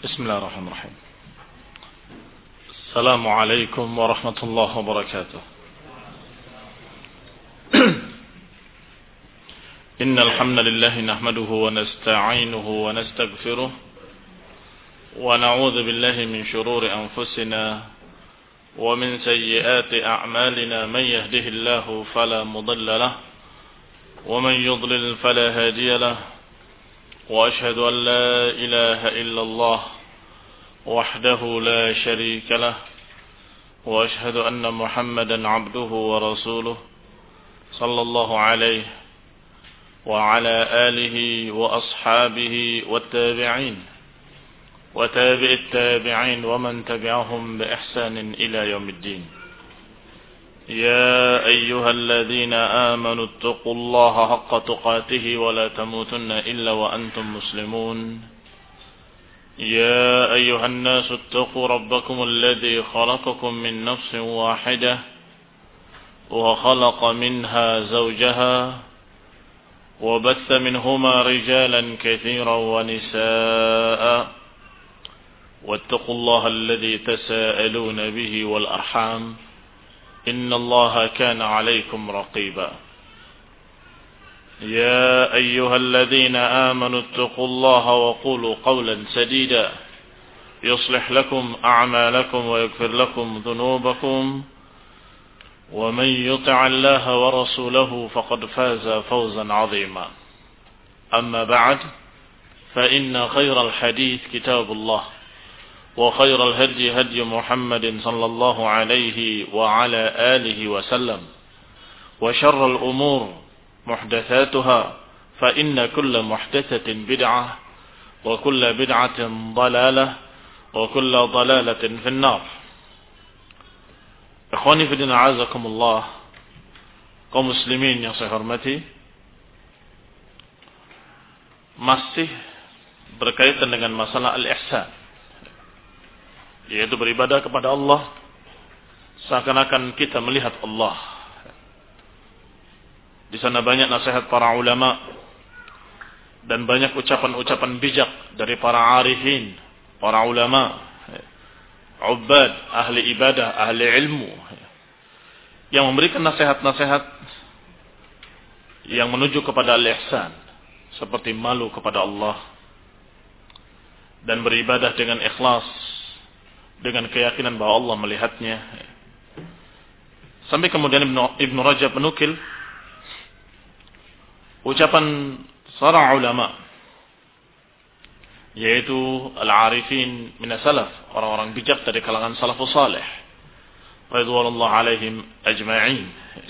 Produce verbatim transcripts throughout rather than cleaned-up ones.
بسم الله الرحمن الرحيم. السلام عليكم ورحمة الله وبركاته. إن الحمد لله نحمده ونستعينه ونستغفره ونعوذ بالله من شرور أنفسنا ومن سيئات أعمالنا. من يهده الله فلا مضل له ومن يضلل فلا هادي له، وأشهد أن لا إله إلا الله وحده لا شريك له، وأشهد أن محمدا عبده ورسوله صلى الله عليه وعلى آله وأصحابه والتابعين وتابع التابعين ومن تبعهم بإحسان إلى يوم الدين. يا أيها الذين آمنوا اتقوا الله حق تقاته ولا تموتن إلا وأنتم مسلمون. يا أيها الناس اتقوا ربكم الذي خلقكم من نفس واحدة وخلق منها زوجها وبث منهما رجالا كثيرا ونساء، واتقوا الله الذي تساءلون به والأرحام إن الله كان عليكم رقيبا. يا أيها الذين آمنوا اتقوا الله وقولوا قولا سديدا يصلح لكم أعمالكم ويغفر لكم ذنوبكم، ومن يطع الله ورسوله فقد فاز فوزا عظيما. أما بعد، فإن خير الحديث كتاب الله، وخير الهدي هدي محمد صلى الله عليه وعلى آله وسلم، وشر الأمور محدثاتها، فإن كل محدثة بدعة، وكل بدعة ضلالة، وكل ضلالة في النار. Ikhwani fi din, a'azakumullah, kaum muslimin yang saya hormati, masih berkaitan dengan masalah al-ihsan, yaitu beribadah kepada Allah seakan-akan kita melihat Allah. Di sana banyak nasihat para ulama dan banyak ucapan-ucapan bijak dari para arifin, para ulama, ubad, ahli ibadah, ahli ilmu, yang memberikan nasihat-nasihat yang menuju kepada al-ihsan, seperti malu kepada Allah dan beribadah dengan ikhlas, dengan keyakinan bahwa Allah melihatnya. Sampai kemudian Ibnu Rajab menukil ucapan para ulama, yaitu al-arifin min salaf, orang-orang bijak dari kalangan salafus salih radhiyallahu alaihim ajma'in.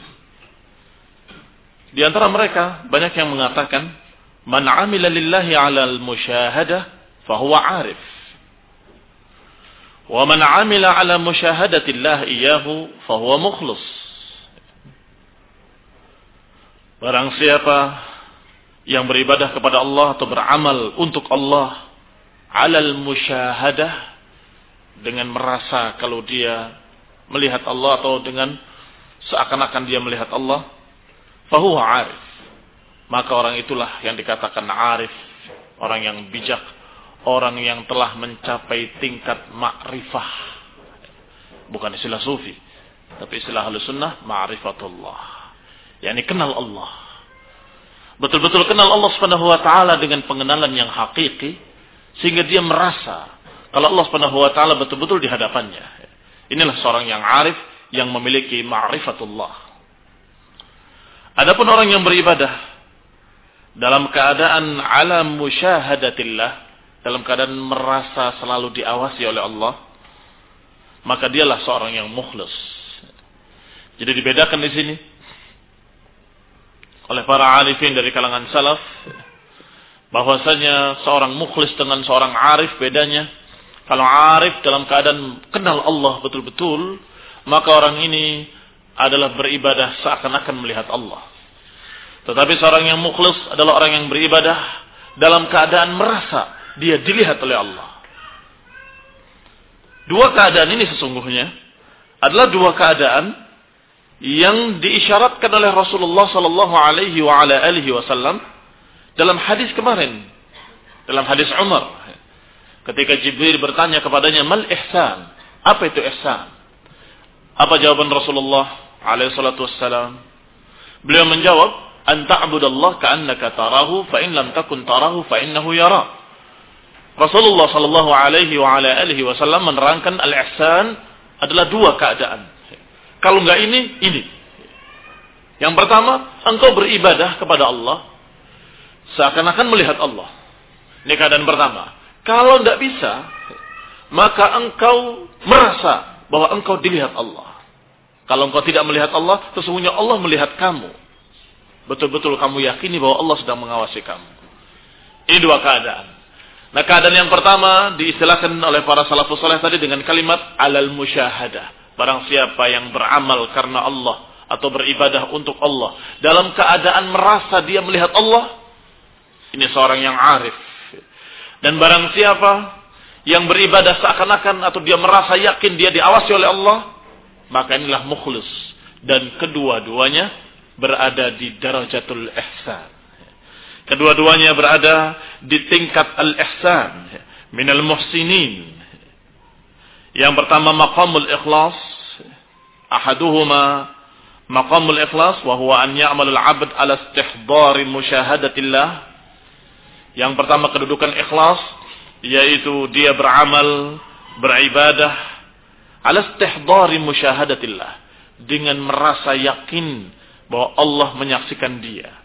Di antara mereka banyak yang mengatakan, man 'amila lillahi 'alal musyahadah fa huwa 'arif, wa man 'amila 'ala musyahadatillah iyyahu fa huwa mukhlis. Barang siapa yang beribadah kepada Allah atau beramal untuk Allah alal musyahadah, dengan merasa kalau dia melihat Allah atau dengan seakan-akan dia melihat Allah, fahuwa arif, maka orang itulah yang dikatakan arif, orang yang bijak, orang yang telah mencapai tingkat ma'rifah. Bukan istilah sufi, tapi istilah Ahlus Sunnah, ma'rifatullah, yakni kenal Allah, betul-betul kenal Allah Subhanahu wa taala dengan pengenalan yang hakiki, sehingga dia merasa kalau Allah Subhanahu wa taala betul-betul di hadapannya. Inilah seorang yang arif, yang memiliki ma'rifatullah. Adapun orang yang beribadah dalam keadaan alam musyahadatillah, dalam keadaan merasa selalu diawasi oleh Allah, maka dialah seorang yang mukhlis. Jadi dibedakan di sini oleh para arifin dari kalangan salaf, bahwasanya seorang mukhlis dengan seorang arif bedanya. Kalau arif dalam keadaan kenal Allah betul-betul, maka orang ini adalah beribadah seakan-akan melihat Allah. Tetapi seorang yang mukhlis adalah orang yang beribadah dalam keadaan merasa dia dilihat oleh Allah. Dua keadaan ini sesungguhnya adalah dua keadaan yang diisyaratkan oleh Rasulullah sallallahu alaihi wa ala alihi wasallam dalam hadis kemarin, dalam hadis Umar, ketika Jibril bertanya kepadanya, "Mal ihsan?" Apa itu ihsan? Apa jawaban Rasulullah alaihi salatu wassalam? Beliau menjawab, "An ta'budallaha ka'annaka tarahu, fa in lam takun tarahu fa innahu yara." Rasulullah sallallahu alaihi wa ala alihi wasallam menerangkan al-ihsan adalah dua keadaan. Kalau enggak ini, ini. Yang pertama, engkau beribadah kepada Allah seakan-akan melihat Allah. Ini keadaan pertama. Kalau enggak bisa, maka engkau merasa bahwa engkau dilihat Allah. Kalau engkau tidak melihat Allah, sesungguhnya Allah melihat kamu. Betul-betul kamu yakini bahwa Allah sedang mengawasi kamu. Ini dua keadaan. Nah, keadaan yang pertama diistilahkan oleh para salafus saleh tadi dengan kalimat alal musyahadah. Barang siapa yang beramal karena Allah atau beribadah untuk Allah dalam keadaan merasa dia melihat Allah, ini seorang yang arif. Dan barang siapa yang beribadah seakan-akan atau dia merasa yakin dia diawasi oleh Allah, maka inilah mukhlis. Dan kedua-duanya berada di darajatul ihsan. Kedua-duanya berada di tingkat al-ihsan, minal muhsinin. Yang pertama maqamul ikhlas, ahaduhuma maqamul ikhlas wa huwa an ya'mal al-'abd ala istihdar musyahadatillah. Yang pertama kedudukan ikhlas, yaitu dia beramal, beribadah ala istihdar musyahadatillah, dengan merasa yakin bahwa Allah menyaksikan dia.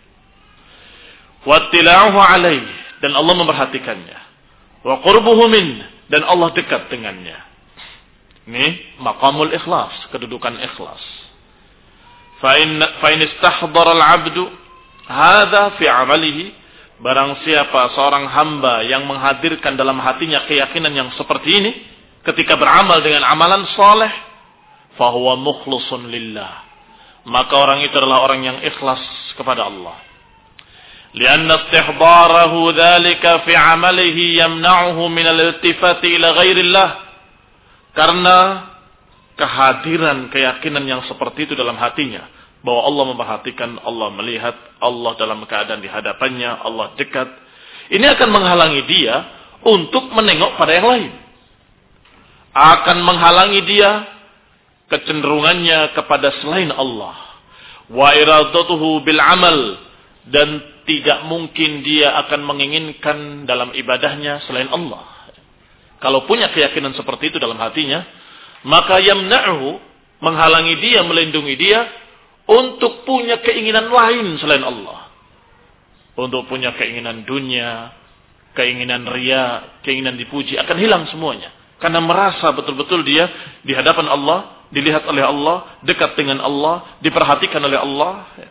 Wattila'uhu alaih, dan Allah memperhatikannya. Wa qurbuhu min, dan Allah dekat dengannya. Ini maqamul ikhlas, kedudukan ikhlas. Fa in fa in istahdara al-'abdu hadza fi 'amalihi, barang siapa seorang hamba yang menghadirkan dalam hatinya keyakinan yang seperti ini ketika beramal dengan amalan saleh, fa huwa mukhlisun lillah, maka orang itu adalah orang yang ikhlas kepada Allah. لأن استحضاره ذلك في عمله يمنعه من الالتفات إلى غير الله. Karena kehadiran keyakinan yang seperti itu dalam hatinya, bahwa Allah memperhatikan, Allah melihat, Allah dalam keadaan di hadapannya, Allah dekat, ini akan menghalangi dia untuk menengok pada yang lain. Akan menghalangi dia kecenderungannya kepada selain Allah. Wa iradatuhu bil amal, dan tidak mungkin dia akan menginginkan dalam ibadahnya selain Allah. Kalau punya keyakinan seperti itu dalam hatinya, maka yamna'uhu, menghalangi dia, melindungi dia untuk punya keinginan lain selain Allah. Untuk punya keinginan dunia, keinginan riya, keinginan dipuji, akan hilang semuanya. Karena merasa betul-betul dia di hadapan Allah, dilihat oleh Allah, dekat dengan Allah, diperhatikan oleh Allah.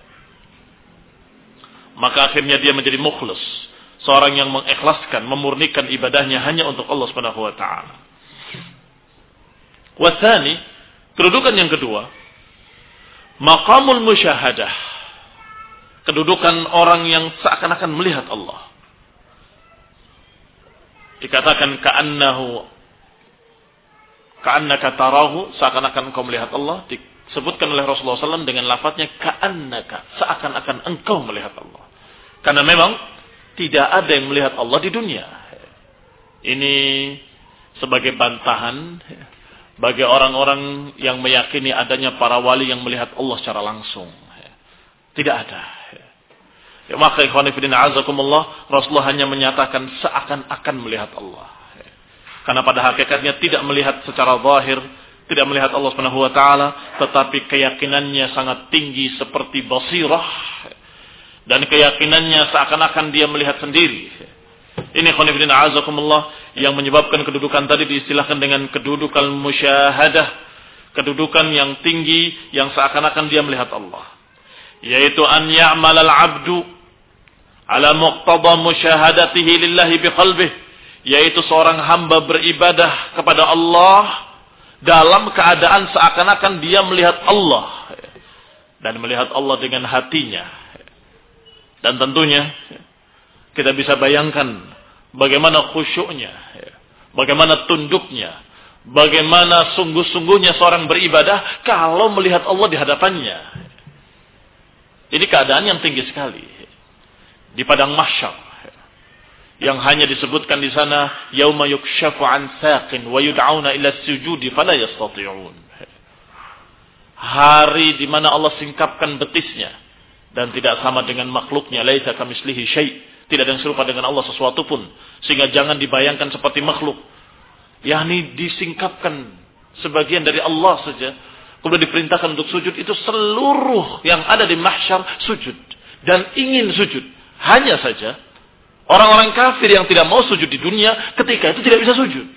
Maka akhirnya dia menjadi mukhlis, seorang yang mengikhlaskan, memurnikan ibadahnya hanya untuk Allah Subhanahu wa taala. Wa tsani, kedudukan yang kedua, maqamul musyahadah, kedudukan orang yang seakan-akan melihat Allah. Dikatakan ka'annahu ka'annaka tarahu, seakan-akan kau melihat Allah. Disebutkan oleh Rasulullah sallallahu alaihi wasallam dengan lafadznya ka'annaka, seakan-akan engkau melihat Allah. Karena memang tidak ada yang melihat Allah di dunia. Ini sebagai bantahan bagi orang-orang yang meyakini adanya para wali yang melihat Allah secara langsung. Tidak ada. Ya, maka ikhwan fillah azakumullah, Rasulullah hanya menyatakan seakan-akan melihat Allah. Karena pada hakikatnya tidak melihat secara zahir, tidak melihat Allah Subhanahu wa taala, tetapi keyakinannya sangat tinggi seperti basirah, dan keyakinannya seakan-akan dia melihat sendiri. Ini ikhwan fillah azakumullah yang menyebabkan kedudukan tadi diistilahkan dengan kedudukan musyahadah, kedudukan yang tinggi yang seakan-akan dia melihat Allah, yaitu an ya'mal al-'abdu ala muqtada musyahadatihi lillahi biqalbihi, yaitu seorang hamba beribadah kepada Allah dalam keadaan seakan-akan dia melihat Allah, dan melihat Allah dengan hatinya. Dan tentunya kita bisa bayangkan bagaimana khusyuknya, bagaimana tunduknya, bagaimana sungguh-sungguhnya seorang beribadah kalau melihat Allah di hadapannya. Ini keadaan yang tinggi sekali di padang mahsyar. yang hanya disebutkan di sana yauma yukshafu an saqin wa yud'auna ila sujudi fala yastati'un. Hari di mana Allah singkapkan betisnya dan tidak sama dengan makhluknya, laisa kamitslihi syai', tidak ada yang serupa dengan Allah sesuatu pun, sehingga jangan dibayangkan seperti makhluk. yakni disingkapkan sebagian dari Allah saja, kemudian diperintahkan untuk sujud, itu seluruh yang ada di mahsyar sujud dan ingin sujud. Hanya saja orang-orang kafir yang tidak mau sujud di dunia ketika itu tidak bisa sujud.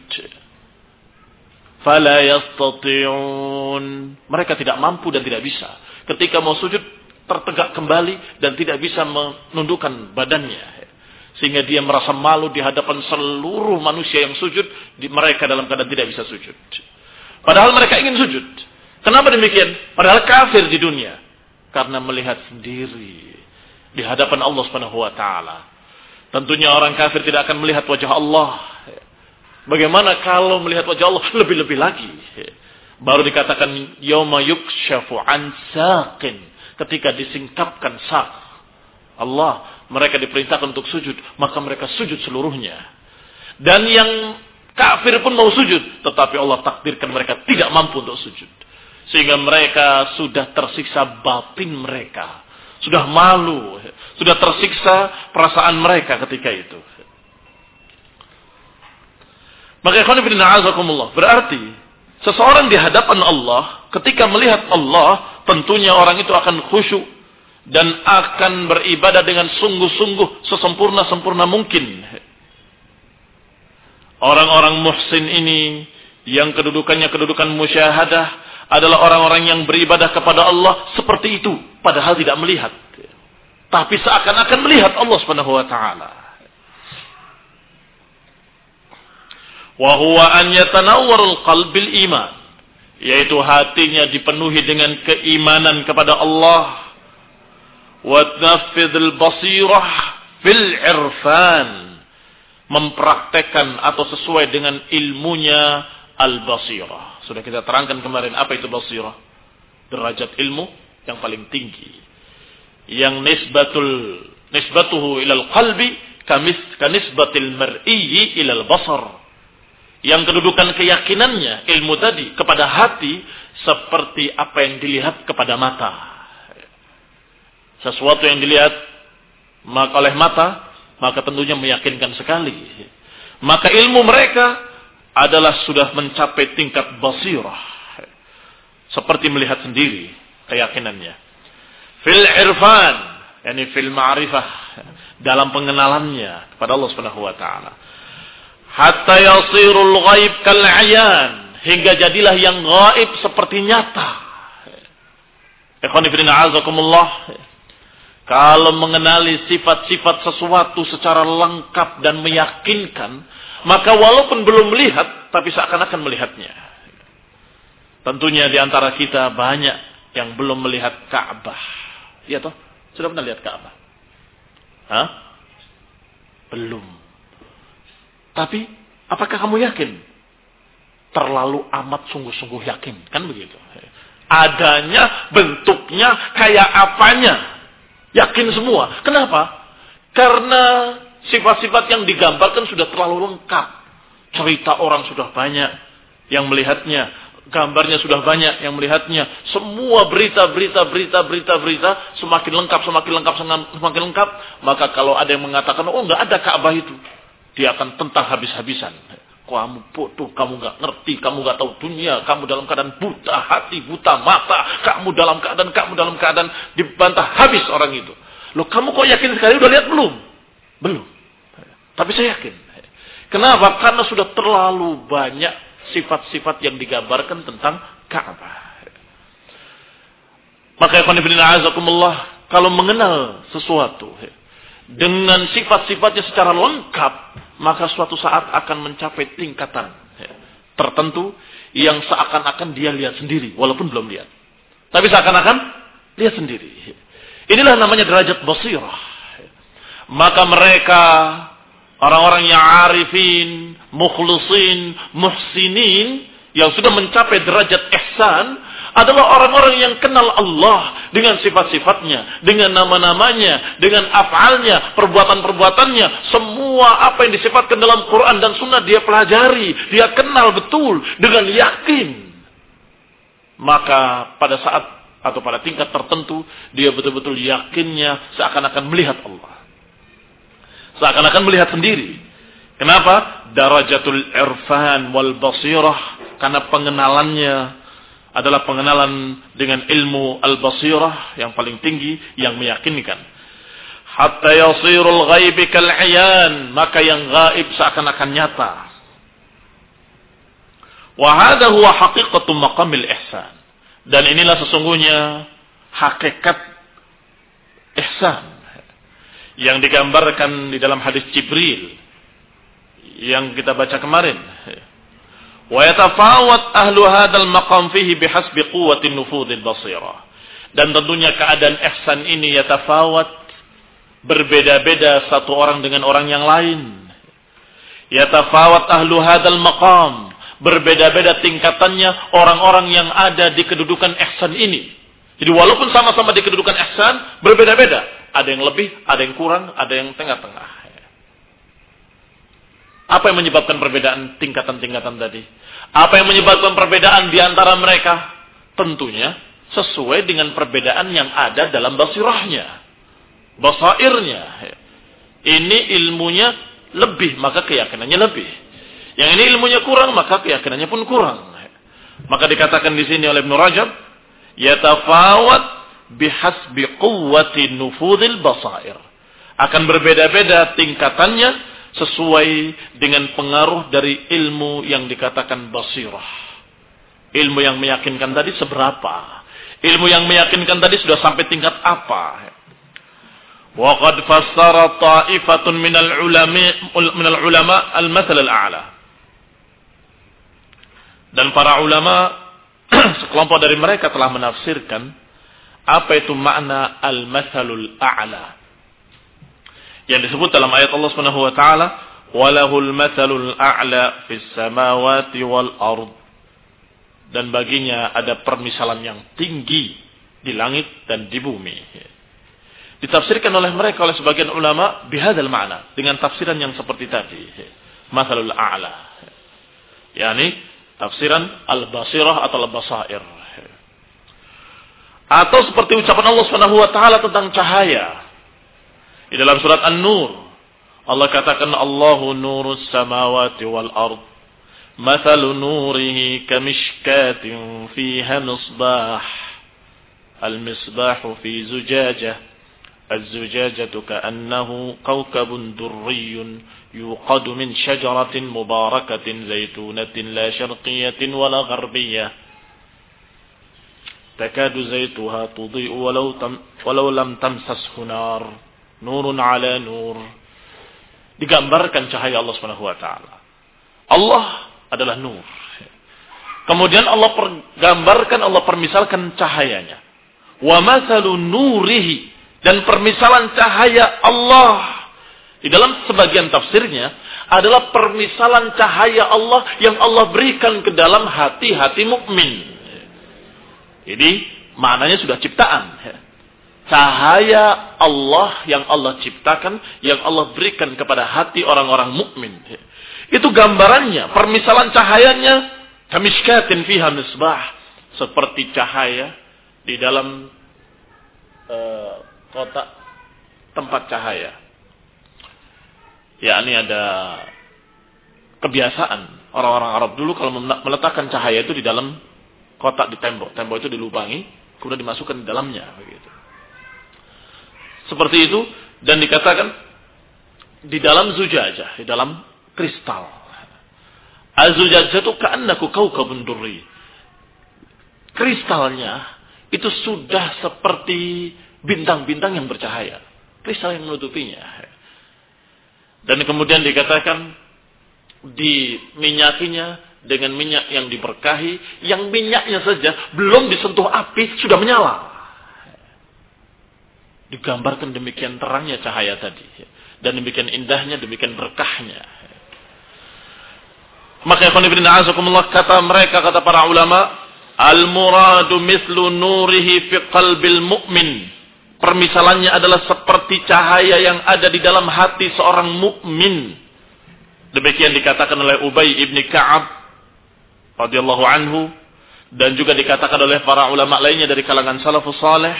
Fala yastati'un. Mereka tidak mampu dan tidak bisa. Ketika mau sujud tertegak kembali dan tidak bisa menundukkan badannya. Sehingga dia merasa malu di hadapan seluruh manusia yang sujud, mereka dalam keadaan tidak bisa sujud. Padahal mereka ingin sujud. Kenapa demikian? Padahal kafir di dunia. Karena melihat sendiri di hadapan Allah Subhanahu wa taala. Tentunya orang kafir tidak akan melihat wajah Allah. Bagaimana kalau melihat wajah Allah lebih-lebih lagi? Baru dikatakan yauma yukshafu an saqin, ketika disingkapkan sak Allah, mereka diperintahkan untuk sujud, maka mereka sujud seluruhnya. Dan yang kafir pun mau sujud, tetapi Allah takdirkan mereka tidak mampu untuk sujud. Sehingga mereka sudah tersiksa batin mereka, sudah malu, sudah tersiksa perasaan mereka ketika itu. Maka ikhwan fillah azakumullah, berarti seseorang di hadapan Allah ketika melihat Allah, tentunya orang itu akan khusyuk dan akan beribadah dengan sungguh-sungguh sesempurna-sempurna mungkin. Orang-orang muhsin ini yang kedudukannya kedudukan musyahadah adalah orang-orang yang beribadah kepada Allah seperti itu, padahal tidak melihat, tapi seakan-akan melihat Allah Subhanahu wa taala. Wa huwa an yatanawwarul qalbil iman, yaitu hatinya dipenuhi dengan keimanan kepada Allah. Wa tnaffidul basirah fil irfan, mempraktekkan atau sesuai dengan ilmunya al-basirah. Sudah kita terangkan kemarin apa itu basirah. Derajat ilmu yang paling tinggi, yang nisbatul nisbatuhu ilal qalbi kamis kanisbatil mar'i ilal basar, yang kedudukan keyakinannya ilmu tadi kepada hati seperti apa yang dilihat kepada mata. Sesuatu yang dilihat maka oleh mata, maka tentunya meyakinkan sekali. Maka ilmu mereka adalah sudah mencapai tingkat basirah, seperti melihat sendiri keyakinannya. Fil irfan, yakni fil ma'rifah, dalam pengenalannya kepada Allah Subhanahu wa taala. Hatta yasirul ghaib kal ayan, hingga jadilah yang gaib seperti nyata. Ikhwan fillah azakumullah, kalau mengenali sifat-sifat sesuatu secara lengkap dan meyakinkan, maka walaupun belum melihat, tapi seakan-akan melihatnya. Tentunya di antara kita banyak yang belum melihat Ka'bah. Iya toh? Sudah pernah lihat Ka'bah? Hah? Belum. Tapi, apakah kamu yakin? Terlalu amat sungguh-sungguh yakin. Kan begitu. Adanya, bentuknya, kayak apanya. Yakin semua. Kenapa? Karena sifat-sifat yang digambarkan sudah terlalu lengkap. Cerita orang sudah banyak yang melihatnya. Gambarnya sudah banyak yang melihatnya. Semua berita-berita, berita-berita, berita semakin lengkap, semakin lengkap, semakin lengkap. Maka kalau ada yang mengatakan, oh enggak ada Ka'bah itu, dia akan tentang habis-habisan. Kamu bodoh, kamu enggak ngerti, kamu enggak tahu dunia, kamu dalam keadaan buta hati, buta mata, kamu dalam keadaan, kamu dalam keadaan, dibantah habis orang itu. Loh, kamu kok yakin sekali udah lihat belum? Belum. Tapi saya yakin. Kenapa? Karena sudah terlalu banyak sifat-sifat yang digambarkan tentang Ka'bah. Maka ikhwan fillah azakumullah, kalau mengenal sesuatu dengan sifat-sifatnya secara lengkap, maka suatu saat akan mencapai tingkatan tertentu yang seakan-akan dia lihat sendiri, walaupun belum lihat. Tapi seakan-akan lihat sendiri. Inilah namanya derajat basirah. Maka mereka, orang-orang yang arifin, mukhlisin, muhsinin, yang sudah mencapai derajat ihsan, adalah orang-orang yang kenal Allah dengan sifat-sifatnya, dengan nama-namanya, dengan af'alnya, perbuatan-perbuatannya. Semua apa yang disifatkan dalam Quran dan Sunnah dia pelajari, dia kenal betul dengan yakin. Maka pada saat atau pada tingkat tertentu dia betul-betul yakinnya seakan-akan melihat Allah. Seakan-akan melihat sendiri. Kenapa? Darajatul irfan wal basirah. Karena pengenalannya adalah pengenalan dengan ilmu al-basirah yang paling tinggi, yang meyakinkan. Hatta yasirul ghaibi kal'ayan. Maka yang gaib seakan-akan nyata. Wa hadha huwa haqiqatu maqamil ihsan. Dan inilah sesungguhnya hakikat ihsan yang digambarkan di dalam hadis Jibril yang kita baca kemarin. Wa yatafawat ahlu hadzal maqam fihi bihasbi quwwati nufudhil basirah. Dan tentunya keadaan ihsan ini yatafawat, berbeda-beda satu orang dengan orang yang lain. Yatafawat ahlu hadzal maqam, berbeda-beda tingkatannya orang-orang yang ada di kedudukan ihsan ini. Jadi walaupun sama-sama di kedudukan ihsan, berbeda-beda. Ada yang lebih, ada yang kurang, ada yang tengah-tengah. Apa yang menyebabkan perbedaan tingkatan-tingkatan tadi? Apa yang menyebabkan perbedaan di antara mereka? Tentunya sesuai dengan perbedaan yang ada dalam basirahnya, basairnya. Ini ilmunya lebih, maka keyakinannya lebih. Yang ini ilmunya kurang, maka keyakinannya pun kurang. Maka dikatakan di sini oleh Ibnu Rajab, yatafawat bihasbi quwwati nufudhil basair. Akan berbeda-beda tingkatannya sesuai dengan pengaruh dari ilmu yang dikatakan basirah. Ilmu yang meyakinkan tadi seberapa? Ilmu yang meyakinkan tadi sudah sampai tingkat apa? Wa qad fassara ta'ifatun minal ulama minal ulama al-mathal al-a'la. Dan para ulama sekelompok dari mereka telah menafsirkan apa itu makna al-mathalul a'la. Yang disebut dalam ayat Allah Subhanahu wa taala, "Walahul matsalul a'la fis samawati wal ard." Dan baginya ada permisalan yang tinggi di langit dan di bumi. Ditafsirkan oleh mereka, oleh sebagian ulama, bihadzal ma'na, dengan tafsiran yang seperti tadi, matsalul a'la. yakni tafsiran al-basirah atau al-basair. Atau seperti ucapan Allah Subhanahu wa taala tentang cahaya. Di dalam surat An-Nur, Allah katakan Allahu nurus samawati wal ard. Mathalu nurihi kamishkatin fiha misbah. Al-misbahu fi zujajah. Az-zujajatu ka'annahu kawkabun durriyun yuqadu min syajaratin mubarakatin zaitunatin la syarqiyatin wala gharbiyah. Takadu zaituha tudhi'u walau tam walau lam tamsashu nar. Nurun ala nur. Digambarkan cahaya Allah Subhanahu wa taala. Allah adalah nur. Kemudian Allah pergambarkan, Allah permisalkan cahayanya. Wa mathalu nurihi, dan permisalan cahaya Allah di dalam sebagian tafsirnya adalah permisalan cahaya Allah yang Allah berikan ke dalam hati-hati mukmin. Jadi maknanya sudah ciptaan. Cahaya Allah yang Allah ciptakan, yang Allah berikan kepada hati orang-orang mukmin. Itu gambarannya, permisalan cahayanya kamishkatin fiha misbah, seperti cahaya di dalam uh, kotak tempat cahaya. Ya, ini ada kebiasaan orang-orang Arab dulu kalau meletakkan cahaya itu di dalam kotak di tembok. Tembok itu dilubangi, kemudian dimasukkan di dalamnya, begitu. Seperti itu, dan dikatakan di dalam zujajah, di dalam kristal. Az-zujajah itu ka'annaku kawkabun durri. Kristalnya itu sudah seperti bintang-bintang yang bercahaya. Kristal yang menutupinya. Dan kemudian dikatakan diminyakinya dengan minyak yang diberkahi, yang minyaknya saja belum disentuh api sudah menyala. Digambarkan demikian terangnya cahaya tadi. Dan demikian indahnya, demikian berkahnya. Maka ikhwan fillah a'azakumullah, kata mereka, kata para ulama, Al-muradu mislu nurihi fi qalbil mu'min. Permisalannya adalah seperti cahaya yang ada di dalam hati seorang mukmin. Demikian dikatakan oleh Ubay ibn Ka'ab radhiyallahu anhu, dan juga dikatakan oleh para ulama lainnya dari kalangan salafus saleh.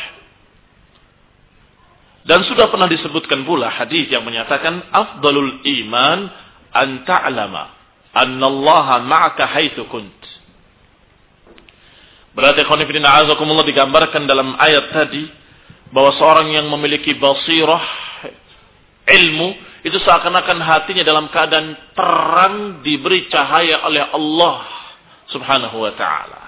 Dan sudah pernah disebutkan pula hadis yang menyatakan afdalul iman an ta'lama annallaha ma'aka haitsu kunt. Berarti khonifidin a'azakumullah digambarkan dalam ayat tadi bahwa seorang yang memiliki basirah ilmu itu seakan-akan hatinya dalam keadaan terang, diberi cahaya oleh Allah Subhanahu wa ta'ala.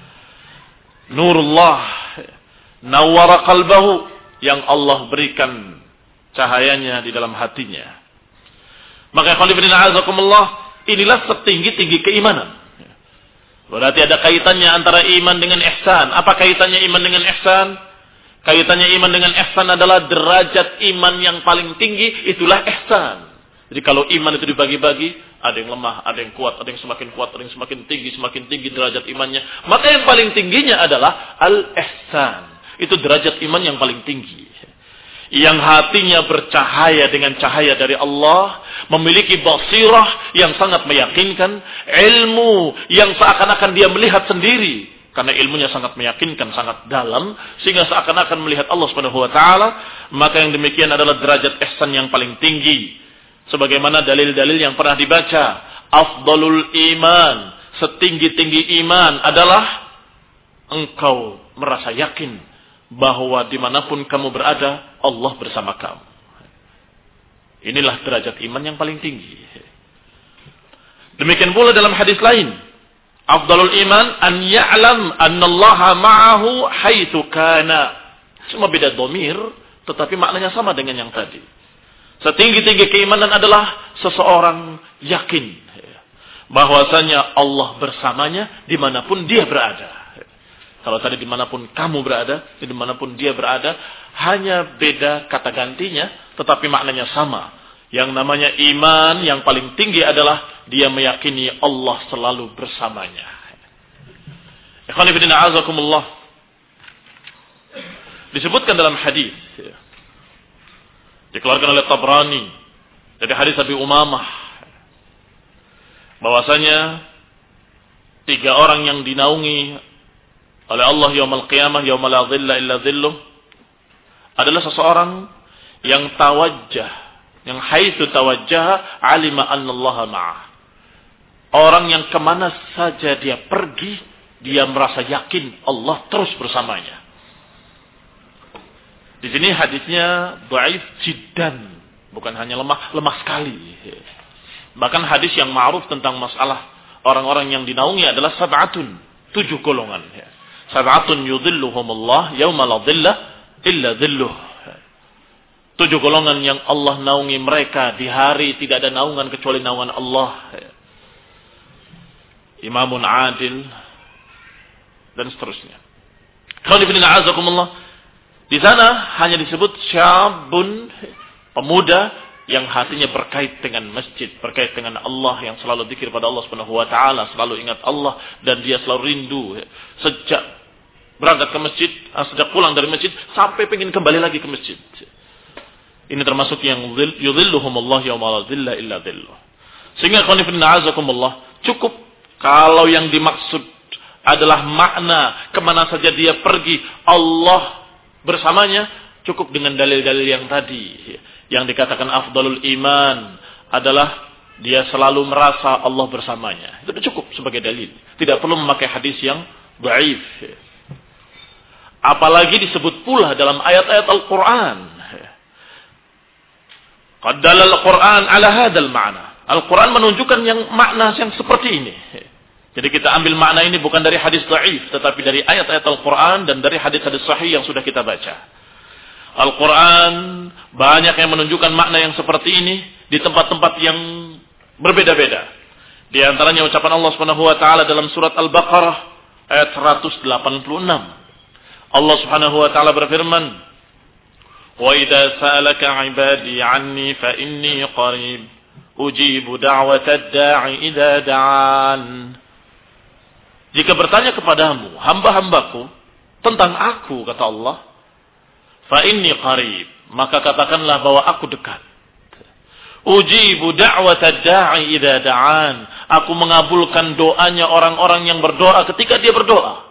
Nurullah nawwara qalbahu, yang Allah berikan cahayanya di dalam hatinya. Maka khonifidin a'azakumullah, inilah setinggi-tinggi keimanan. Berarti ada kaitannya antara iman dengan ihsan. Apa kaitannya iman dengan ihsan? Kaitannya iman dengan ihsan adalah derajat iman yang paling tinggi, itulah ihsan. Jadi kalau iman itu dibagi-bagi, ada yang lemah, ada yang kuat, ada yang semakin kuat, ada yang semakin tinggi, semakin tinggi derajat imannya. Maka yang paling tingginya adalah al-ihsan. Itu derajat iman yang paling tinggi. Yang hatinya bercahaya dengan cahaya dari Allah, memiliki basirah yang sangat meyakinkan, ilmu yang seakan-akan dia melihat sendiri, karena ilmunya sangat meyakinkan, sangat dalam, sehingga seakan-akan melihat Allah Subhanahu wa taala. Maka yang demikian adalah derajat ihsan yang paling tinggi. Sebagaimana dalil-dalil yang pernah dibaca, afdalul iman, setinggi-tinggi iman adalah engkau merasa yakin bahwa dimanapun kamu berada, Allah bersama kamu. Inilah derajat iman yang paling tinggi. Demikian pula dalam hadis lain, afdalul iman an ya'lam annallaha ma'ahu haitsu kana. Cuma beda dhamir, tetapi maknanya sama dengan yang tadi. Setinggi-tinggi keimanan adalah seseorang yakin bahwasanya Allah bersamanya dimanapun dia berada. Kalau tadi dimanapun kamu berada, dimanapun dia berada, hanya beda kata gantinya, tetapi maknanya sama. Yang namanya iman yang paling tinggi adalah dia meyakini Allah selalu bersamanya. Ikhwani fillah a'azakumullah. Disebutkan dalam hadis, dikeluarkan oleh Tabrani dari hadis Abi Umamah, bahwasanya tiga orang yang dinaungi oleh Allah yaumul qiyamah yauma la dhilla illa dhilluh adalah seseorang yang tawajjah, yang haitsu tawajjaha alima annallaha ma'ah. Orang yang kemana saja dia pergi, dia merasa yakin Allah terus bersamanya. Di sini hadisnya dhaif jiddan, bukan hanya lemah, lemah sekali. Bahkan hadis yang ma'ruf tentang masalah orang-orang yang dinaungi adalah sab'atun, tujuh golongan. Sab'atun yudhilluhumullah yauma la dhilla illa dhilluh. Tujuh golongan yang Allah naungi mereka di hari tidak ada naungan kecuali naungan Allah. Imamun adil dan seterusnya. Khonifidin a'azakumullah. Di sana hanya disebut syabun, pemuda yang hatinya berkait dengan masjid, berkait dengan Allah, yang selalu zikir pada Allah Subhanahu wa taala, selalu ingat Allah, dan dia selalu rindu sejak berangkat ke masjid, sejak pulang dari masjid sampai pengen kembali lagi ke masjid. Ini termasuk yang yudhilluhumullah yauma la dhilla illa dhilluh. Sehingga khonifidin a'azakumullah, cukup kalau yang dimaksud adalah makna kemana saja dia pergi Allah bersamanya, cukup dengan dalil-dalil yang tadi. Yang dikatakan afdalul iman adalah dia selalu merasa Allah bersamanya. Itu cukup sebagai dalil. Tidak perlu memakai hadis yang dhaif. Apalagi disebut pula dalam ayat-ayat Al-Quran. Qad dalal Al-Quran ala hadal ma'na. Al-Quran menunjukkan yang makna yang seperti ini. Jadi kita ambil makna ini bukan dari hadis dhaif, tetapi dari ayat-ayat Al-Quran dan dari hadis-hadis sahih yang sudah kita baca. Al-Quran banyak yang menunjukkan makna yang seperti ini di tempat-tempat yang berbeda-beda. Di antaranya ucapan Allah Subhanahu wa taala dalam surat Al-Baqarah ayat seratus delapan puluh enam. Allah Subhanahu wa taala berfirman, "Wa idza sa'alaka 'ibadi 'anni fa inni qarib, ujibu da'watad da'i idza da'an." Jika bertanya kepadamu hamba-hambaku tentang aku, kata Allah, fa inni qarib, maka katakanlah bahwa aku dekat. Ujibu da'watad da'i idza da'an, aku mengabulkan doanya orang-orang yang berdoa ketika dia berdoa.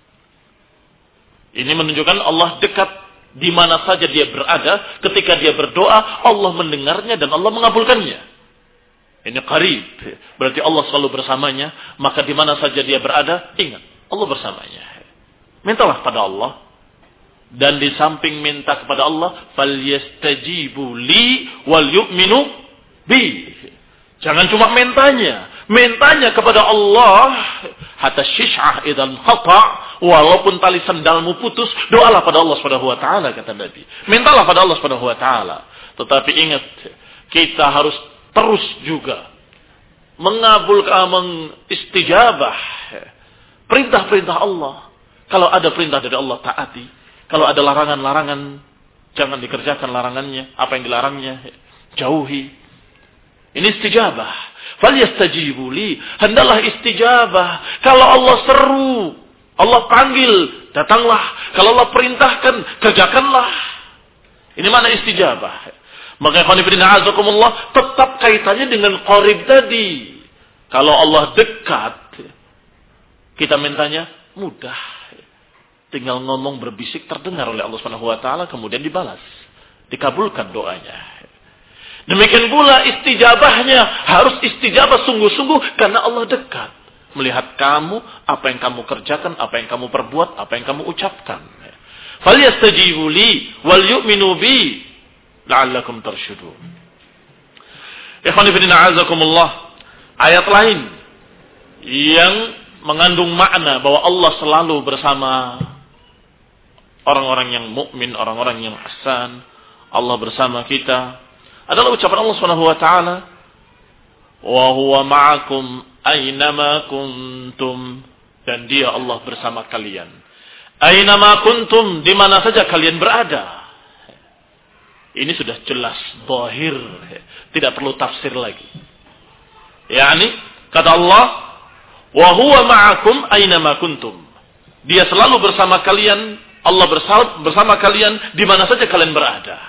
Ini menunjukkan Allah dekat di mana saja dia berada. Ketika dia berdoa, Allah mendengarnya dan Allah mengabulkannya. Ini qarib, berarti Allah selalu bersamanya. Maka di mana saja dia berada, ingat, Allah bersamanya. Mintalah pada Allah. Dan di samping minta kepada Allah, falyastajibu li wal yu'minu bi. Jangan cuma mintanya. Mintanya kepada Allah. Hatta syish'ah idan qata'. Walaupun tali sandalmu putus, doalah pada Allah subhanahu wa ta'ala, kata Nabi. Mintalah pada Allah subhanahu wa ta'ala. Tetapi ingat, kita harus terus juga mengabulkan, mengistijabah perintah-perintah Allah. Kalau ada perintah dari Allah, taati. Kalau ada larangan-larangan, jangan dikerjakan larangannya. Apa yang dilarangnya, jauhi. Ini istijabah. Falyastajibu li, hendaklah istijabah. Kalau Allah seru, Allah panggil, datanglah. Kalau Allah perintahkan, kerjakanlah. Ini mana istijabah. Maka ikhwan fillah azakumullah, tetap kaitannya dengan qarib tadi. Kalau Allah dekat, kita mintanya mudah. Tinggal ngomong berbisik terdengar oleh Allah Subhanahu wa taala, kemudian dibalas. Dikabulkan doanya. Demikian pula istijabahnya harus istijabah sungguh-sungguh karena Allah dekat. Melihat kamu, apa yang kamu kerjakan, apa yang kamu perbuat, apa yang kamu ucapkan. Falyastajibu li wal yu'minu bi la'allakum tarsyudun. Ikhwani fillah a'azakumullah. Ayat lain yang mengandung makna bahwa Allah selalu bersama orang-orang yang mukmin, orang-orang yang ihsan. Allah bersama kita adalah ucapan Allah Subhanahu wa taala, wa huwa ma'akum aynama kuntum, dan dia Allah bersama kalian. Aynama kuntum, di mana saja kalian berada. Ini sudah jelas, zahir, tidak perlu tafsir lagi. Yani kata Allah, wa huwa ma'akum aynama kuntum. Dia selalu bersama kalian, Allah bersama, bersama kalian di mana saja kalian berada.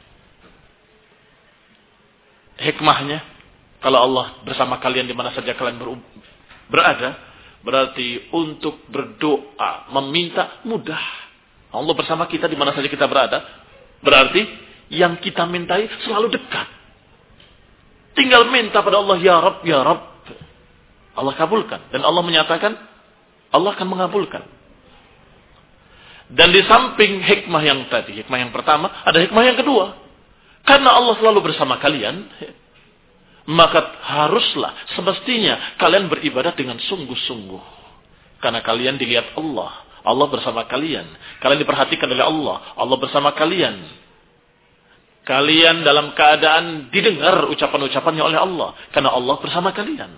Hikmahnya, kalau Allah bersama kalian di mana saja kalian ber, berada, berarti untuk berdoa, meminta mudah. Allah bersama kita di mana saja kita berada, berarti yang kita mintai selalu dekat. Tinggal minta pada Allah, ya Rabb, ya Rabb. Allah kabulkan. Dan Allah menyatakan, Allah akan mengabulkan. Dan di samping hikmah yang tadi, hikmah yang pertama, ada hikmah yang kedua. Karena Allah selalu bersama kalian, maka haruslah, semestinya kalian beribadah dengan sungguh-sungguh. Karena kalian dilihat Allah. Allah bersama kalian. Kalian diperhatikan oleh Allah. Allah bersama kalian. Kalian dalam keadaan didengar ucapan-ucapannya oleh Allah. Karena Allah bersama kalian.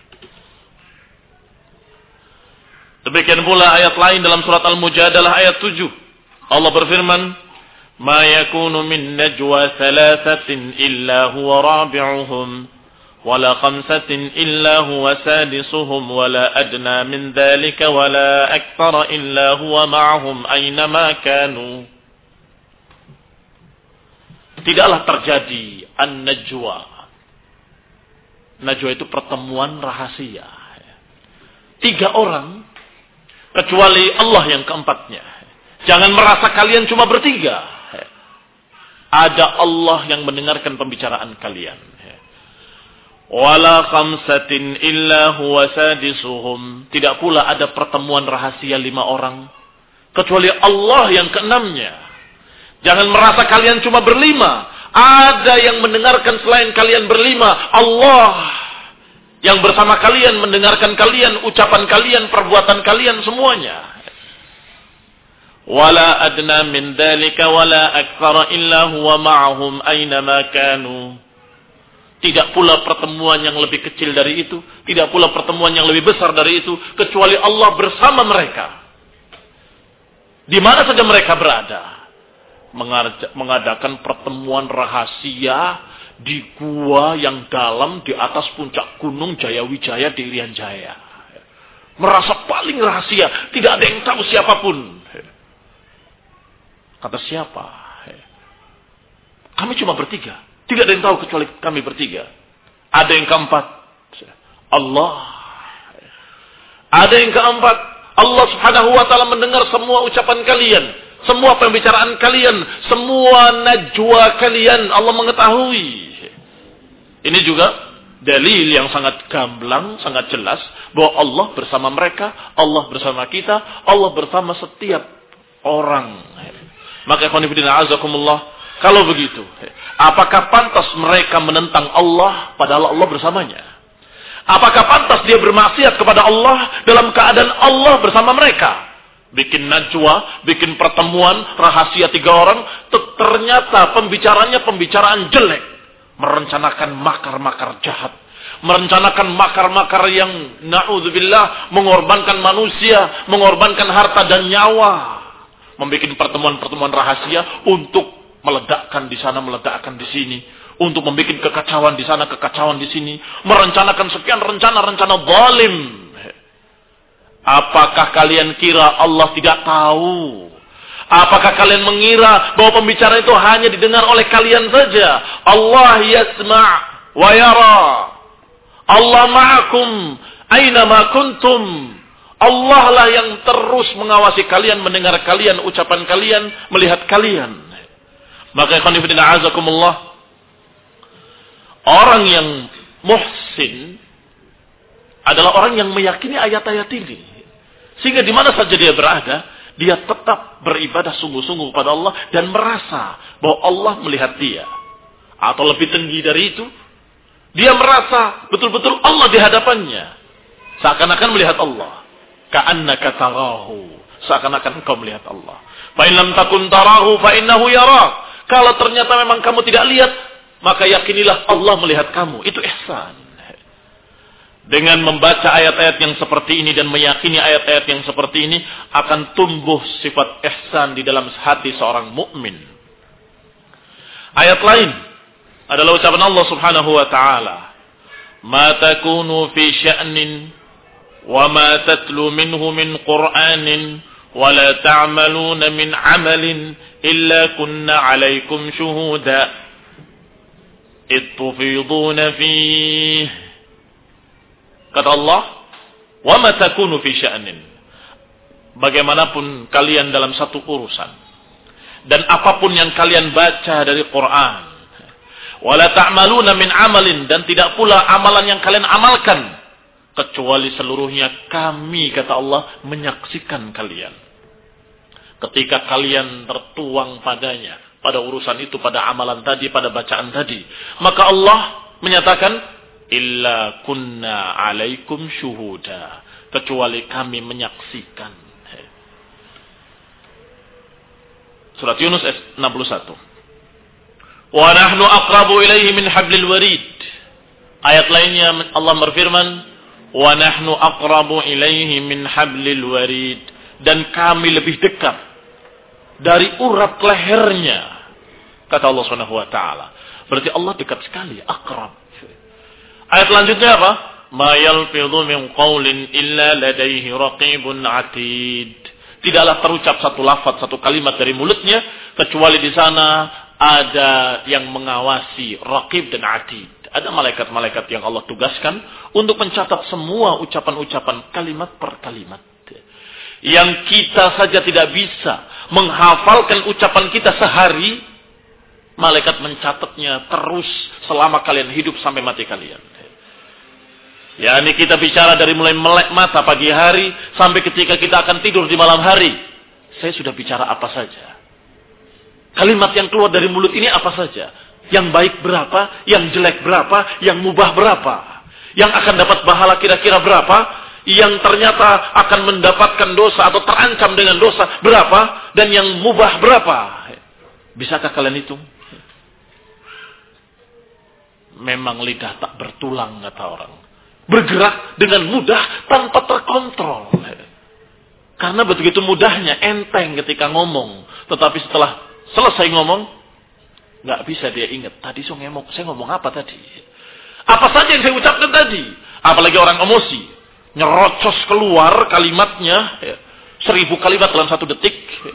Demikian pula ayat lain dalam surat Al-Mujadalah ayat tujuh. Allah berfirman, Ma yakunu min najwa thalathatin illa huwa rabi'uhum. Wala khamsatin illa huwa sadisuhum. Wala adna min dhalika. Wala akthara illa huwa ma'ahum aynama kanu. Tidaklah terjadi an-najwa. Najwa itu pertemuan rahasia. Tiga orang, kecuali Allah yang keempatnya. Jangan merasa kalian cuma bertiga. Ada Allah yang mendengarkan pembicaraan kalian. Wala khamsatin illa huwa sadisuhum. Tidak pula ada pertemuan rahasia lima orang, kecuali Allah yang keenamnya. Jangan merasa kalian cuma berlima. Ada yang mendengarkan selain kalian berlima. Allah yang bersama kalian, mendengarkan kalian, ucapan kalian, perbuatan kalian, semuanya. Wala adna min dhalika wala akthara illa huwa ma'ahum aynama kanu. Tidak pula pertemuan yang lebih kecil dari itu, tidak pula pertemuan yang lebih besar dari itu, kecuali Allah bersama mereka. Di mana saja mereka berada. Mengadakan pertemuan rahasia di gua yang dalam di atas puncak gunung Jayawijaya di Irian Jaya. Merasa paling rahasia. Tidak ada yang tahu siapapun. Kata siapa? Kami cuma bertiga. Tidak ada yang tahu kecuali kami bertiga. Ada yang keempat. Allah. Ada yang keempat. Allah subhanahu wa ta'ala mendengar semua ucapan kalian. Semua pembicaraan kalian. Semua najwa kalian. Allah mengetahui. Ini juga dalil yang sangat gamblang, sangat jelas bahwa Allah bersama mereka, Allah bersama kita, Allah bersama setiap orang. Maka ikhwan fillah azakumullah, kalau begitu, apakah pantas mereka menentang Allah padahal Allah bersamanya? Apakah pantas dia bermaksiat kepada Allah dalam keadaan Allah bersama mereka? Bikin najwa, bikin pertemuan rahasia tiga orang, ternyata pembicaranya pembicaraan jelek. Merencanakan makar-makar jahat. Merencanakan makar-makar yang na'udzubillah mengorbankan manusia, mengorbankan harta dan nyawa. Membuat pertemuan-pertemuan rahasia untuk meledakkan di sana, meledakkan di sini. Untuk membuat kekacauan di sana, kekacauan di sini. Merencanakan sekian rencana-rencana zalim. Apakah kalian kira Allah tidak tahu? Apakah kalian mengira bahwa pembicaraan itu hanya didengar oleh kalian saja? Allah yasma' wa yara. Allah ma'akum aina ma kuntum. Allah lah yang terus mengawasi kalian, mendengar kalian, ucapan kalian, melihat kalian. Maka ikhwan fillah azakumullah, orang yang muhsin adalah orang yang meyakini ayat-ayat ini. Sehingga di mana saja dia berada, dia tetap beribadah sungguh-sungguh kepada Allah dan merasa bahwa Allah melihat dia. Atau lebih tinggi dari itu, dia merasa betul-betul Allah di hadapannya. Seakan-akan melihat Allah. Ka'annaka tarahu. Seakan-akan engkau melihat Allah. Fa in lam takun tarahu fa innahu yarak. Kalau ternyata memang kamu tidak lihat, maka yakinilah Allah melihat kamu. Itu ihsan. Dengan membaca ayat-ayat yang seperti ini dan meyakini ayat-ayat yang seperti ini akan tumbuh sifat ihsan di dalam hati seorang mukmin. Ayat lain adalah ucapan Allah Subhanahu wa taala, "Ma takunu fi sya'nin wa ma tatlu minhu min Qur'anin wa la ta'maluna min 'amalin illa kunna 'alaykum shuhuda id tufiduna fihi." Kata Allah, wa ma takunu fi sya'nin. Bagaimanapun kalian dalam satu urusan dan apapun yang kalian baca dari Quran, wala ta'maluna min amalin, dan tidak pula amalan yang kalian amalkan kecuali seluruhnya kami, kata Allah, menyaksikan kalian. Ketika kalian tertuang padanya, pada urusan itu, pada amalan tadi, pada bacaan tadi, maka Allah menyatakan illa kunna alaikum syuhuda, kecuali kami menyaksikan. Surat Yunus enam puluh satu. Wa nahnu aqrabu ilaihi min hablil warid. Ayat lainnya Allah berfirman, wa nahnu aqrabu ilaihi min hablil warid, dan kami lebih dekat dari urat lehernya, kata Allah Subhanahu wa taala. Berarti Allah dekat sekali, aqrab. Ayat selanjutnya apa? Ma yalfidhu min qawlin illa ladaihi raqibun atid. Tidaklah terucap satu lafaz, satu kalimat dari mulutnya kecuali di sana ada yang mengawasi, raqib dan atid. Ada malaikat-malaikat yang Allah tugaskan untuk mencatat semua ucapan-ucapan kalimat per kalimat. Yang kita saja tidak bisa menghafalkan ucapan kita sehari, malaikat mencatatnya terus selama kalian hidup sampai mati kalian. Ya, ini kita bicara dari mulai melek mata pagi hari sampai ketika kita akan tidur di malam hari. Saya sudah bicara apa saja. Kalimat yang keluar dari mulut ini apa saja. Yang baik berapa, yang jelek berapa, yang mubah berapa. Yang akan dapat pahala kira-kira berapa, yang ternyata akan mendapatkan dosa atau terancam dengan dosa berapa, dan yang mubah berapa. Bisakah kalian hitung? Memang lidah tak bertulang, kata orang. Bergerak dengan mudah tanpa terkontrol. Karena begitu mudahnya, enteng ketika ngomong. Tetapi setelah selesai ngomong, nggak bisa dia ingat. Tadi saya ngomong, saya ngomong apa tadi? Apa saja yang saya ucapkan tadi? Apalagi orang emosi. nyerocos keluar kalimatnya, ya, seribu kalimat dalam satu detik.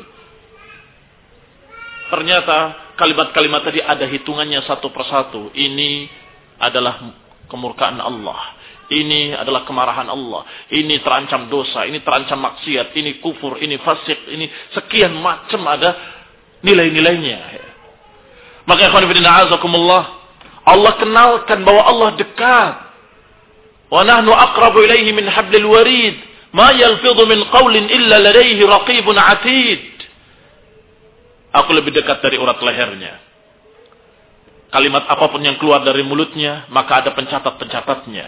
Ternyata kalimat-kalimat tadi ada hitungannya satu persatu. Ini adalah kemurkaan Allah. Ini adalah kemarahan Allah. Ini terancam dosa. Ini terancam maksiat. Ini kufur. Ini fasik. Ini sekian macam ada nilai-nilainya. Maka ikhwan fillah azakumullah, Allah kenalkan bahwa Allah dekat. Wa nahnu aqrabu ilaihi min hablil warid. Ma yalfidhu min qawlin illa ladaihi raqibun atid. Aku lebih dekat dari urat lehernya. Kalimat apapun yang keluar dari mulutnya, maka ada pencatat-pencatatnya.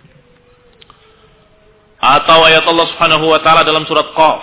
Atau ayat Allah Subhanahu wa taala dalam surat Qaf.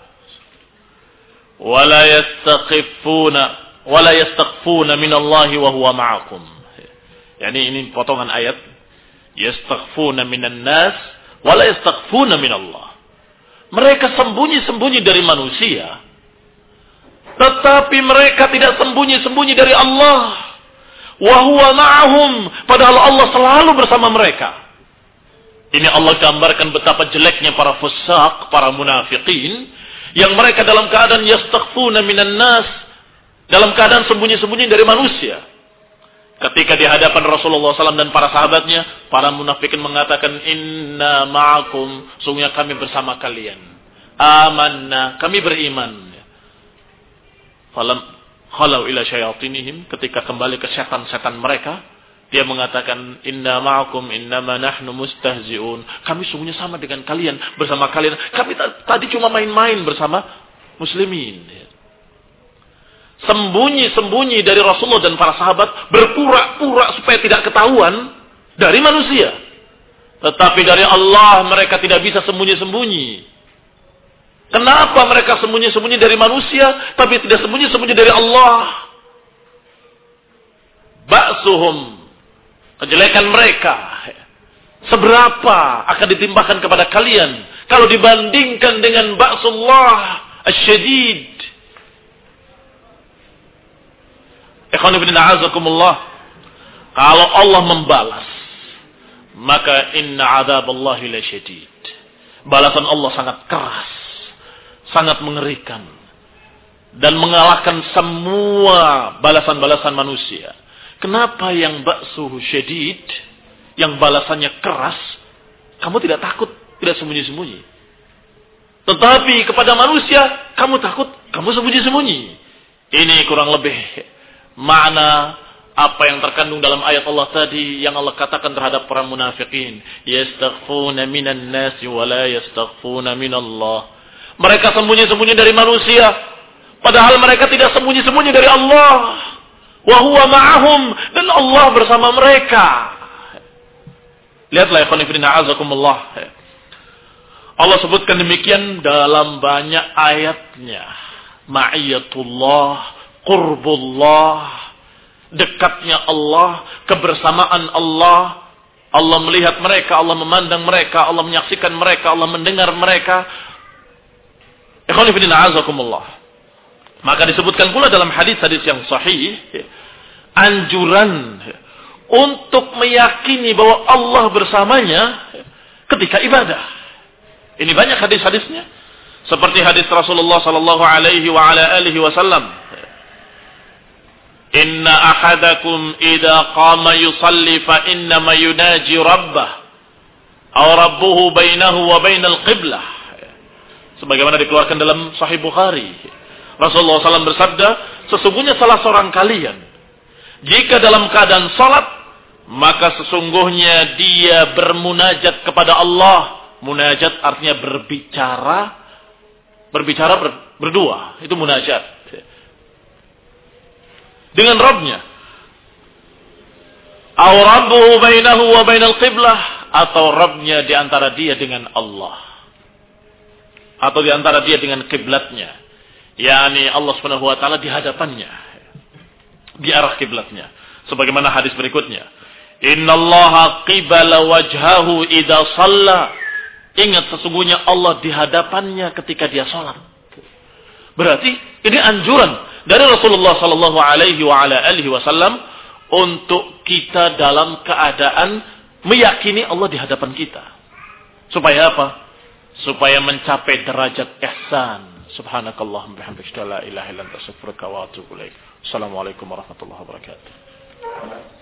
Wala yastakhifuna wala yastakhfuna minallahi wa huwa ma'akum. Yani ini potongan ayat. Yastakhfuna minan nas wala yastakhfuna minallah. Mereka sembunyi-sembunyi dari manusia, tetapi mereka tidak sembunyi-sembunyi dari Allah. Wa huwa ma'ahum, padahal Allah selalu bersama mereka. Ini Allah gambarkan betapa jeleknya para fusaq, para munafikin, yang mereka dalam keadaan yastakhfuna minan nas, dalam keadaan sembunyi-sembunyi dari manusia. Ketika di hadapan Rasulullah shallallahu alaihi wasallam dan para sahabatnya, para munafikin mengatakan, inna ma'akum, sungguhnya kami bersama kalian. Amanna, kami beriman. Falam khalau ila syayatinihim, ketika kembali ke setan-setan mereka, dia mengatakan, inna ma'akum innama nahnu mustahzi'un. Kami sungguhnya sama dengan kalian, bersama kalian. Kami tadi cuma main-main bersama muslimin. Sembunyi-sembunyi dari Rasulullah dan para sahabat, berpura-pura supaya tidak ketahuan dari manusia. Tetapi dari Allah mereka tidak bisa sembunyi-sembunyi. Kenapa mereka sembunyi-sembunyi dari manusia, tapi tidak sembunyi-sembunyi dari Allah? Ba'suhum, kejelekan mereka, seberapa akan ditimbahkan kepada kalian kalau dibandingkan dengan ba'sullah asyadid? Ikhwan ibn a'azakumullah, kalau Allah membalas, maka inna adzaballahi lasyadid. Balasan Allah sangat keras, sangat mengerikan, dan mengalahkan semua balasan-balasan manusia. Kenapa yang ba'suhu syadid, yang balasannya keras, kamu tidak takut, tidak sembunyi-sembunyi? Tetapi kepada manusia, kamu takut, kamu sembunyi-sembunyi. Ini kurang lebih makna apa yang terkandung dalam ayat Allah tadi, yang Allah katakan terhadap para munafikin. Yastakhfuna minan nasi wa la yastakhfuna minallah. Mereka sembunyi-sembunyi dari manusia, padahal mereka tidak sembunyi-sembunyi dari Allah. Wa huwa ma'ahum, dan Allah bersama mereka. Lihatlah ya khonifidina azakumullah. Allah sebutkan demikian dalam banyak ayatnya. Ma'iyatullah, qurbullah, dekatnya Allah, kebersamaan Allah. Allah melihat mereka, Allah memandang mereka, Allah menyaksikan mereka, Allah mendengar mereka. Ikhwanifidina azakumullah. Maka disebutkan pula dalam hadis-hadis yang sahih, anjuran untuk meyakini bahwa Allah bersamanya ketika ibadah. Ini banyak hadis-hadisnya, seperti hadis Rasulullah sallallahu alaihi wa ala alihi wasallam. Inna ahadakum idza qama yusalli fa innama yunaji rabbah aw rabbuhu bainahu wa bainal qiblah. Sebagaimana dikeluarkan dalam Sahih Bukhari. Rasulullah sallallahu alaihi wasallam bersabda, sesungguhnya salah seorang kalian, jika dalam keadaan salat, maka sesungguhnya dia bermunajat kepada Allah. Munajat artinya berbicara, berbicara ber, berdua, itu munajat. Dengan Rabbnya. Aw rabbuhu bainahu wa bainal qiblah, atau Rabbnya di antara dia dengan Allah. Atau di antara dia dengan kiblatnya. yakni Allah Subhanahu wa taala di hadapannya, di arah kiblatnya. Sebagaimana hadis berikutnya, innallaha qibala wajhahu idza shalla. Ingat, sesungguhnya Allah di hadapannya ketika dia salat. Berarti ini anjuran dari Rasulullah sallallahu alaihi wa ala alihi wasallam untuk kita dalam keadaan meyakini Allah di hadapan kita. Supaya apa? Supaya mencapai derajat ihsan. Subhanakallahumma bihamdika la ilaha illa anta astaghfiruka wa atubu ilaik. Assalamualaikum warahmatullahi wabarakatuh.